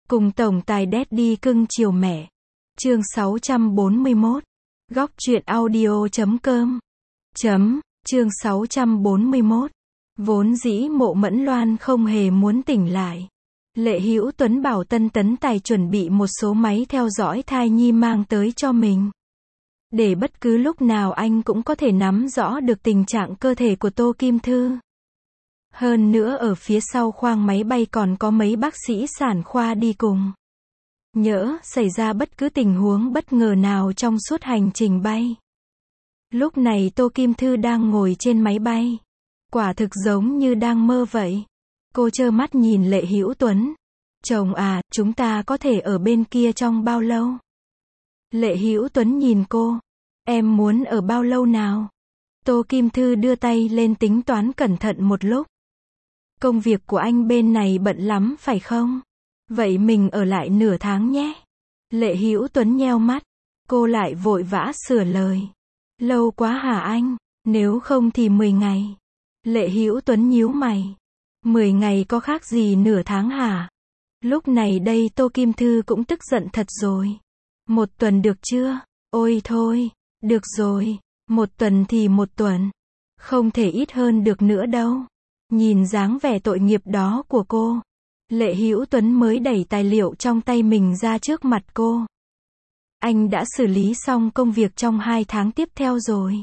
Cùng tổng tài Daddy cưng chiều mẹ. Chương 641. Góc truyện audio.com. Chương 641. Vốn dĩ Mộ Mẫn Loan không hề muốn tỉnh lại. Lệ Hữu Tuấn bảo Tân Tấn Tài chuẩn bị một số máy theo dõi thai nhi mang tới cho mình. Để bất cứ lúc nào anh cũng có thể nắm rõ được tình trạng cơ thể của Tô Kim Thư. Hơn nữa ở phía sau khoang máy bay còn có mấy bác sĩ sản khoa đi cùng. Nhỡ xảy ra bất cứ tình huống bất ngờ nào trong suốt hành trình bay. Lúc này Tô Kim Thư đang ngồi trên máy bay. Quả thực giống như đang mơ vậy. Cô trơ mắt nhìn Lệ Hữu Tuấn. Chồng à, chúng ta có thể ở bên kia trong bao lâu? Lệ Hữu Tuấn nhìn cô. Em muốn ở bao lâu nào? Tô Kim Thư đưa tay lên tính toán cẩn thận một lúc. Công việc của anh bên này bận lắm phải không? Vậy mình ở lại nửa tháng nhé. Lệ Hữu Tuấn nheo mắt. Cô lại vội vã sửa lời. Lâu quá hả anh? Nếu không thì 10 ngày. Lệ Hữu Tuấn nhíu mày. 10 ngày có khác gì nửa tháng hả? Lúc này đây Tô Kim Thư cũng tức giận thật rồi. 1 tuần được chưa? Ôi thôi, được rồi, 1 tuần thì 1 tuần. Không thể ít hơn được nữa đâu. Nhìn dáng vẻ tội nghiệp đó của cô. Lệ Hữu Tuấn mới đẩy tài liệu trong tay mình ra trước mặt cô. Anh đã xử lý xong công việc trong 2 tháng tiếp theo rồi.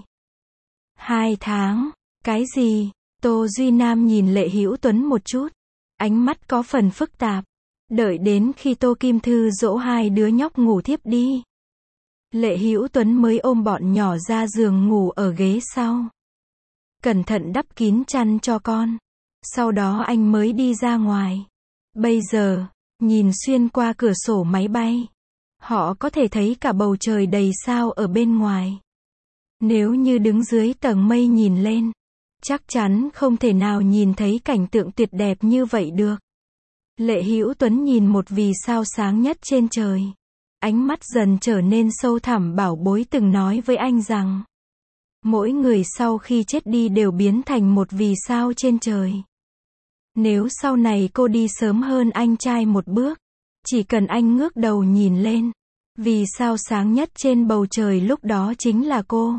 2 tháng? Cái gì? Tô Duy Nam nhìn Lệ Hữu Tuấn một chút. Ánh mắt có phần phức tạp. Đợi đến khi Tô Kim Thư dỗ 2 đứa nhóc ngủ thiếp đi. Lệ Hữu Tuấn mới ôm bọn nhỏ ra giường ngủ ở ghế sau. Cẩn thận đắp kín chăn cho con. Sau đó anh mới đi ra ngoài. Bây giờ, nhìn xuyên qua cửa sổ máy bay. Họ có thể thấy cả bầu trời đầy sao ở bên ngoài. Nếu như đứng dưới tầng mây nhìn lên, chắc chắn không thể nào nhìn thấy cảnh tượng tuyệt đẹp như vậy được. Lệ Hữu Tuấn nhìn một vì sao sáng nhất trên trời. Ánh mắt dần trở nên sâu thẳm. Bảo bối từng nói với anh rằng, mỗi người sau khi chết đi đều biến thành một vì sao trên trời. Nếu sau này cô đi sớm hơn anh trai một bước, chỉ cần anh ngước đầu nhìn lên, vì sao sáng nhất trên bầu trời lúc đó chính là cô.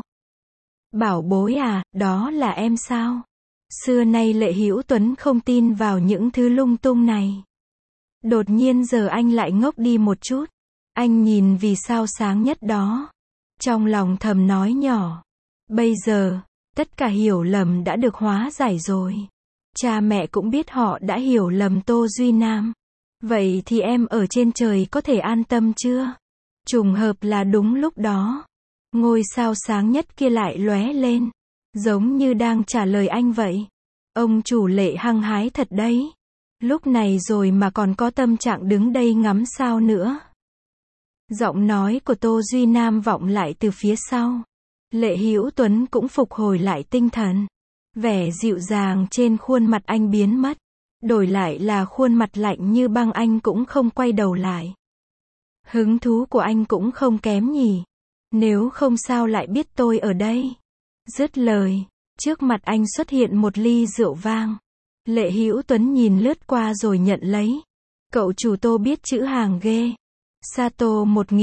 Bảo bối à, đó là em sao? Xưa nay Lệ Hữu Tuấn không tin vào những thứ lung tung này. Đột nhiên giờ anh lại ngốc đi một chút. Anh nhìn vì sao sáng nhất đó. Trong lòng thầm nói nhỏ. Bây giờ, tất cả hiểu lầm đã được hóa giải rồi. Cha mẹ cũng biết họ đã hiểu lầm Tô Duy Nam. Vậy thì em ở trên trời có thể an tâm chưa? Trùng hợp là đúng lúc đó. Ngôi sao sáng nhất kia lại lóe lên. Giống như đang trả lời anh vậy. Ông chủ Lệ hăng hái thật đấy. Lúc này rồi mà còn có tâm trạng đứng đây ngắm sao nữa. Giọng nói của Tô Duy Nam vọng lại từ phía sau. Lệ Hữu Tuấn cũng phục hồi lại tinh thần. Vẻ dịu dàng trên khuôn mặt anh biến mất. Đổi lại là khuôn mặt lạnh như băng. Anh cũng không quay đầu lại. Hứng thú của anh cũng không kém nhỉ. Nếu không sao lại biết tôi ở đây. Dứt lời, trước mặt anh xuất hiện một ly rượu vang. Lệ Hữu Tuấn nhìn lướt qua rồi nhận lấy. Cậu chủ Tô biết chữ hàng ghê. Sato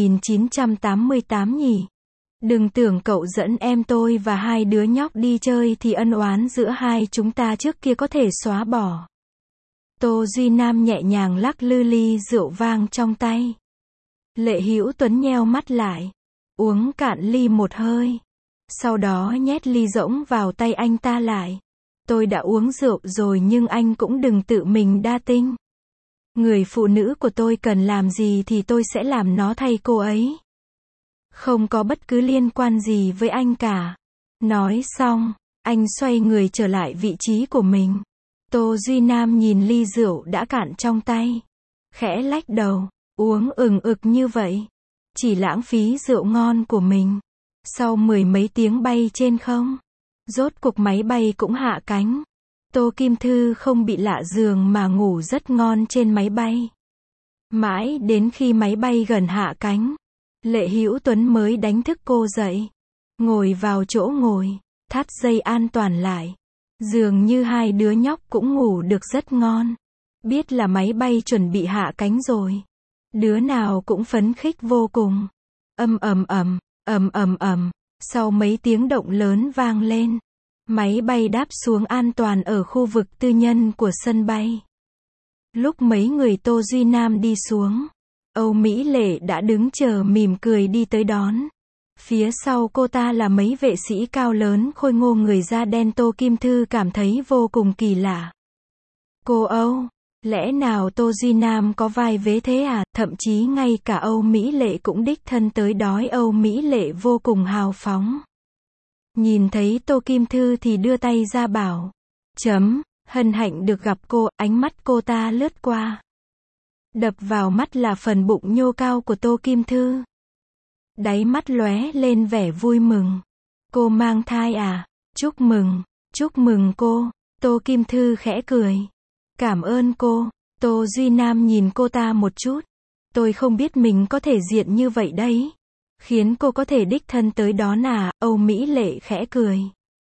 1988 nhỉ. Đừng tưởng cậu dẫn em tôi và 2 đứa nhóc đi chơi thì ân oán giữa hai chúng ta trước kia có thể xóa bỏ. Tô Duy Nam nhẹ nhàng lắc lư ly rượu vang trong tay. Lệ Hữu Tuấn nheo mắt lại. Uống cạn ly một hơi. Sau đó nhét ly rỗng vào tay anh ta lại. Tôi đã uống rượu rồi nhưng anh cũng đừng tự mình đa tinh. Người phụ nữ của tôi cần làm gì thì tôi sẽ làm nó thay cô ấy. Không có bất cứ liên quan gì với anh cả. Nói xong, anh xoay người trở lại vị trí của mình. Tô Duy Nam nhìn ly rượu đã cạn trong tay. Khẽ lách đầu, uống ừng ực như vậy. Chỉ lãng phí rượu ngon của mình. Sau 10 mấy tiếng bay trên không, rốt cuộc máy bay cũng hạ cánh. Tô Kim Thư không bị lạ giường mà ngủ rất ngon trên máy bay. Mãi đến khi máy bay gần hạ cánh, Lệ Hữu Tuấn mới đánh thức cô dậy. Ngồi vào chỗ ngồi, thắt dây an toàn lại. Dường như 2 đứa nhóc cũng ngủ được rất ngon. Biết là máy bay chuẩn bị hạ cánh rồi. Đứa nào cũng phấn khích vô cùng. Ầm ầm ầm, ầm ầm ầm. Sau mấy tiếng động lớn vang lên, máy bay đáp xuống an toàn ở khu vực tư nhân của sân bay. Lúc mấy người Tô Duy Nam đi xuống, Âu Mỹ Lệ đã đứng chờ mỉm cười đi tới đón. Phía sau cô ta là mấy vệ sĩ cao lớn khôi ngô người da đen. Tô Kim Thư cảm thấy vô cùng kỳ lạ. Cô Âu, lẽ nào Tô Duy Nam có vai vế thế à? Thậm chí ngay cả Âu Mỹ Lệ cũng đích thân tới đón. Âu Mỹ Lệ vô cùng hào phóng. Nhìn thấy Tô Kim Thư thì đưa tay ra bảo. Hân hạnh được gặp cô. Ánh mắt cô ta lướt qua. Đập vào mắt là phần bụng nhô cao của Tô Kim Thư. Đáy mắt lóe lên vẻ vui mừng. Cô mang thai à? Chúc mừng cô. Tô Kim Thư khẽ cười. Cảm ơn cô. Tô Duy Nam nhìn cô ta một chút. Tôi không biết mình có thể diện như vậy đấy. Khiến cô có thể đích thân tới đón à? Âu Mỹ Lệ khẽ cười.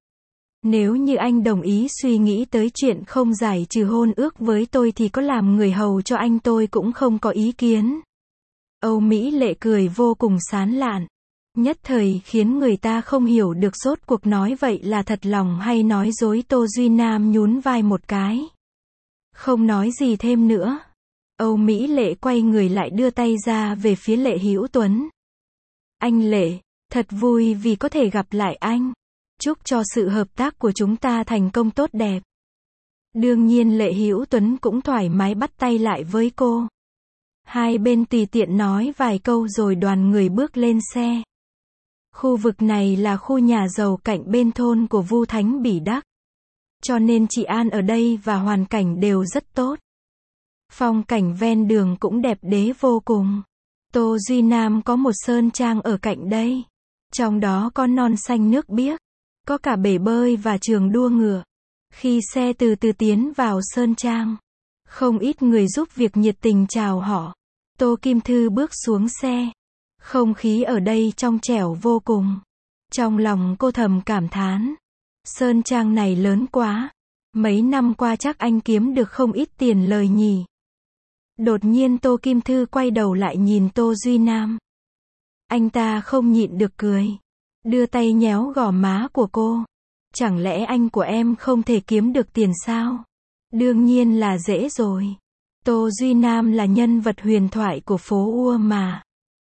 Nếu như anh đồng ý suy nghĩ tới chuyện không giải trừ hôn ước với tôi thì có làm người hầu cho anh tôi cũng không có ý kiến. Âu Mỹ Lệ cười vô cùng sán lạn. Nhất thời khiến người ta không hiểu được rốt cuộc nói vậy là thật lòng hay nói dối. Tô Duy Nam nhún vai một cái. Không nói gì thêm nữa. Âu Mỹ Lệ quay người lại đưa tay ra về phía Lệ Hữu Tuấn. Anh Lệ, thật vui vì có thể gặp lại anh. Chúc cho sự hợp tác của chúng ta thành công tốt đẹp. Đương nhiên Lệ Hữu Tuấn cũng thoải mái bắt tay lại với cô. Hai bên tùy tiện nói vài câu rồi đoàn người bước lên xe. Khu vực này là khu nhà giàu cạnh bên thôn của Vu Thánh Bỉ Đắc. Cho nên trị an ở đây và hoàn cảnh đều rất tốt. Phong cảnh ven đường cũng đẹp đẽ vô cùng. Tô Duy Nam có một sơn trang ở cạnh đây. Trong đó có non xanh nước biếc. Có cả bể bơi và trường đua ngựa. Khi xe từ từ tiến vào sơn trang, không ít người giúp việc nhiệt tình chào họ. Tô Kim Thư bước xuống xe. Không khí ở đây trong trẻo vô cùng. Trong lòng cô thầm cảm thán. Sơn trang này lớn quá. Mấy năm qua chắc anh kiếm được không ít tiền lời nhỉ. Đột nhiên Tô Kim Thư quay đầu lại nhìn Tô Duy Nam. Anh ta không nhịn được cười. Đưa tay nhéo gò má của cô. Chẳng lẽ anh của em không thể kiếm được tiền sao? Đương nhiên là dễ rồi. Tô Duy Nam là nhân vật huyền thoại của phố Ua mà.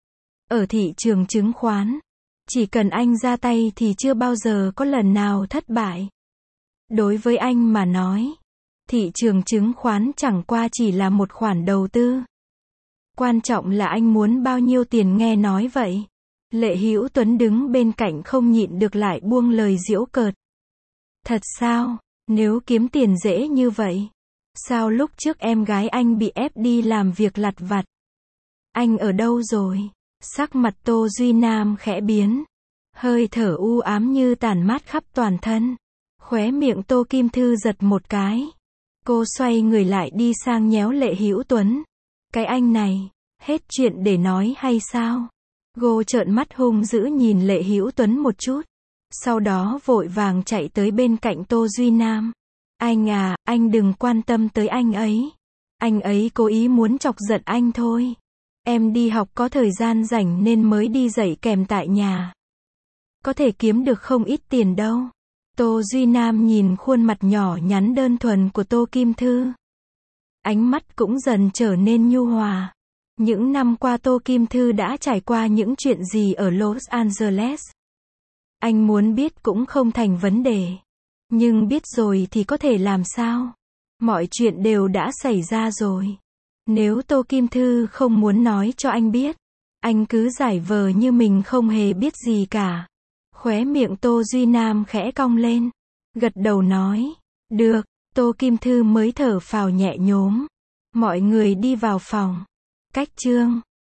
Ở thị trường chứng khoán, chỉ cần anh ra tay thì chưa bao giờ có lần nào thất bại. Đối với anh mà nói, thị trường chứng khoán chẳng qua chỉ là một khoản đầu tư. Quan trọng là anh muốn bao nhiêu tiền. Nghe nói vậy, Lệ Hữu Tuấn đứng bên cạnh không nhịn được lại buông lời giễu cợt. Thật sao? Nếu kiếm tiền dễ như vậy, sao lúc trước em gái anh bị ép đi làm việc lặt vặt? Anh ở đâu rồi? Sắc mặt Tô Duy Nam khẽ biến. Hơi thở u ám như tàn mát khắp toàn thân. Khóe miệng Tô Kim Thư giật một cái. Cô xoay người lại đi sang nhéo Lệ Hữu Tuấn. Cái anh này, hết chuyện để nói hay sao? Cô trợn mắt hung dữ nhìn Lệ Hữu Tuấn một chút. Sau đó vội vàng chạy tới bên cạnh Tô Duy Nam. Anh à, anh đừng quan tâm tới anh ấy. Anh ấy cố ý muốn chọc giận anh thôi. Em đi học có thời gian rảnh nên mới đi dạy kèm tại nhà. Có thể kiếm được không ít tiền đâu. Tô Duy Nam nhìn khuôn mặt nhỏ nhắn đơn thuần của Tô Kim Thư. Ánh mắt cũng dần trở nên nhu hòa. Những năm qua Tô Kim Thư đã trải qua những chuyện gì ở Los Angeles? Anh muốn biết cũng không thành vấn đề. Nhưng biết rồi thì có thể làm sao? Mọi chuyện đều đã xảy ra rồi. Nếu Tô Kim Thư không muốn nói cho anh biết, anh cứ giải vờ như mình không hề biết gì cả. Khóe miệng Tô Duy Nam khẽ cong lên. Gật đầu nói. Được. Tô Kim Thư mới thở phào nhẹ nhõm. Mọi người đi vào phòng. Cách chương